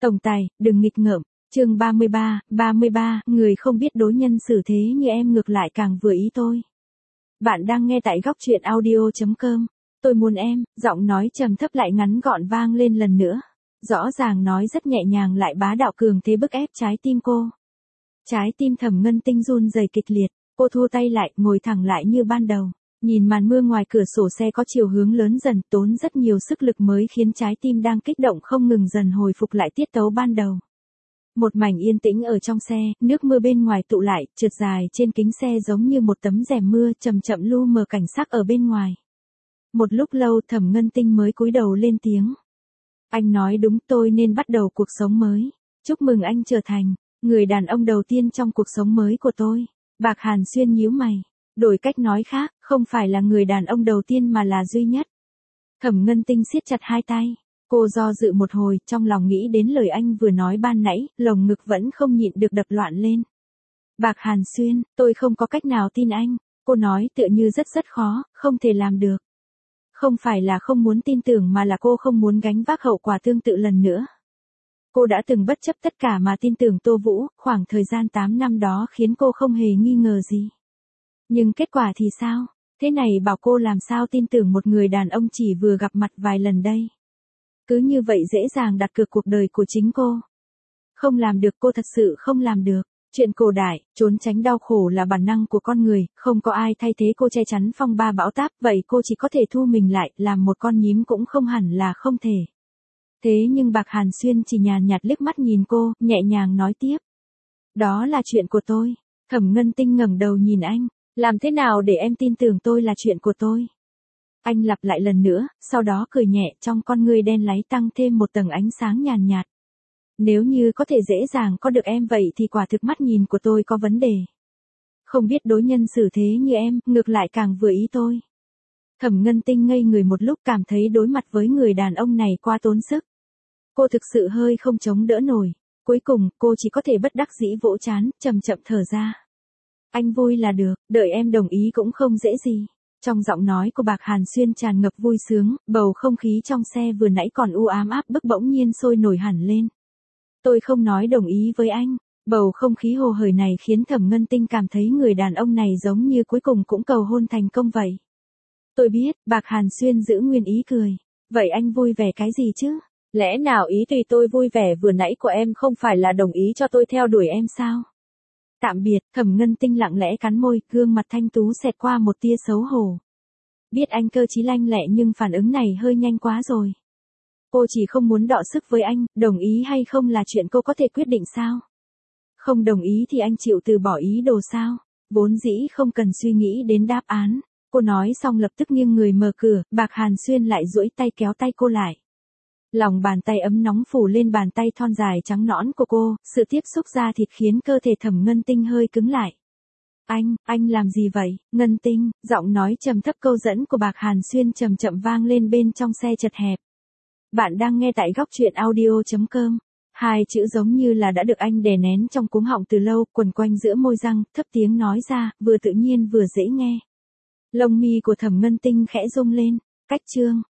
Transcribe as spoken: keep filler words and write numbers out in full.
Tổng tài, đừng nghịch ngợm. Chương ba mươi ba, ba mươi ba, người không biết đối nhân xử thế như em ngược lại càng vừa ý tôi. Bạn đang nghe tại góc truyện audio chấm com. Tôi muốn em, giọng nói trầm thấp lại ngắn gọn vang lên lần nữa. Rõ ràng nói rất nhẹ nhàng lại bá đạo cường thế bức ép trái tim cô. Trái tim Thẩm Ngân Tinh run rẩy kịch liệt, cô thu tay lại, ngồi thẳng lại như ban đầu. Nhìn màn mưa ngoài cửa sổ xe có chiều hướng lớn dần, tốn rất nhiều sức lực mới khiến trái tim đang kích động không ngừng dần hồi phục lại tiết tấu ban đầu. Một mảnh yên tĩnh ở trong xe, nước mưa bên ngoài tụ lại, trượt dài trên kính xe giống như một tấm rèm mưa chậm chậm lu mờ cảnh sắc ở bên ngoài. Một lúc lâu Thẩm Ngân Tinh mới cúi đầu lên tiếng. Anh nói đúng, tôi nên bắt đầu cuộc sống mới. Chúc mừng anh trở thành người đàn ông đầu tiên trong cuộc sống mới của tôi. Bạc Hàn Xuyên nhíu mày. Đổi cách nói khác, không phải là người đàn ông đầu tiên mà là duy nhất. Thẩm Ngân Tinh siết chặt hai tay. Cô do dự một hồi, trong lòng nghĩ đến lời anh vừa nói ban nãy, lồng ngực vẫn không nhịn được đập loạn lên. Bạc Hàn Xuyên, tôi không có cách nào tin anh. Cô nói tựa như rất rất khó, không thể làm được. Không phải là không muốn tin tưởng mà là cô không muốn gánh vác hậu quả tương tự lần nữa. Cô đã từng bất chấp tất cả mà tin tưởng Tô Vũ, khoảng thời gian tám năm đó khiến cô không hề nghi ngờ gì. Nhưng kết quả thì sao? Thế này bảo cô làm sao tin tưởng một người đàn ông chỉ vừa gặp mặt vài lần đây. Cứ như vậy dễ dàng đặt cược cuộc đời của chính cô. Không làm được, cô thật sự không làm được. Chuyện cổ đại, trốn tránh đau khổ là bản năng của con người, không có ai thay thế cô che chắn phong ba bão táp, vậy cô chỉ có thể thu mình lại, làm một con nhím cũng không hẳn là không thể. Thế nhưng Bạc Hàn Xuyên chỉ nhàn nhạt liếc mắt nhìn cô, nhẹ nhàng nói tiếp. Đó là chuyện của tôi. Thẩm Ngân Tinh ngẩng đầu nhìn anh. Làm thế nào để em tin tưởng tôi là chuyện của tôi? Anh lặp lại lần nữa, sau đó cười nhẹ, trong con ngươi đen láy tăng thêm một tầng ánh sáng nhàn nhạt. Nếu như có thể dễ dàng có được em vậy thì quả thực mắt nhìn của tôi có vấn đề. Không biết đối nhân xử thế như em, ngược lại càng vừa ý tôi. Thẩm Ngân Tinh ngây người một lúc, cảm thấy đối mặt với người đàn ông này quá tốn sức. Cô thực sự hơi không chống đỡ nổi. Cuối cùng, cô chỉ có thể bất đắc dĩ vỗ trán, chậm chậm thở ra. Anh vui là được, đợi em đồng ý cũng không dễ gì. Trong giọng nói của Bạc Hàn Xuyên tràn ngập vui sướng, bầu không khí trong xe vừa nãy còn u ám áp bức bỗng nhiên sôi nổi hẳn lên. Tôi không nói đồng ý với anh. Bầu không khí hồ hởi này khiến Thẩm Ngân Tinh cảm thấy người đàn ông này giống như cuối cùng cũng cầu hôn thành công vậy. Tôi biết, Bạc Hàn Xuyên giữ nguyên ý cười. Vậy anh vui vẻ cái gì chứ? Lẽ nào ý tùy tôi vui vẻ vừa nãy của em không phải là đồng ý cho tôi theo đuổi em sao? Tạm biệt, Thẩm Ngân Tinh lặng lẽ cắn môi, gương mặt thanh tú xẹt qua một tia xấu hổ. Biết anh cơ trí lanh lẹ nhưng phản ứng này hơi nhanh quá rồi. Cô chỉ không muốn đọ sức với anh, đồng ý hay không là chuyện cô có thể quyết định sao? Không đồng ý thì anh chịu từ bỏ ý đồ sao? Vốn dĩ không cần suy nghĩ đến đáp án. Cô nói xong lập tức nghiêng người mở cửa, Bạc Hàn Xuyên lại duỗi tay kéo tay cô lại. Lòng bàn tay ấm nóng phủ lên bàn tay thon dài trắng nõn của cô, sự tiếp xúc da thịt khiến cơ thể Thẩm Ngân Tinh hơi cứng lại. Anh, anh làm gì vậy, Ngân Tinh? Giọng nói trầm thấp câu dẫn của Bạc Hàn Xuyên chậm chậm vang lên bên trong xe chật hẹp. Bạn đang nghe tại góc truyện audio chấm com. Hai chữ giống như là đã được anh đè nén trong cuống họng từ lâu, quần quanh giữa môi răng, thấp tiếng nói ra, vừa tự nhiên vừa dễ nghe. Lông mi của Thẩm Ngân Tinh khẽ rung lên. Cách chương.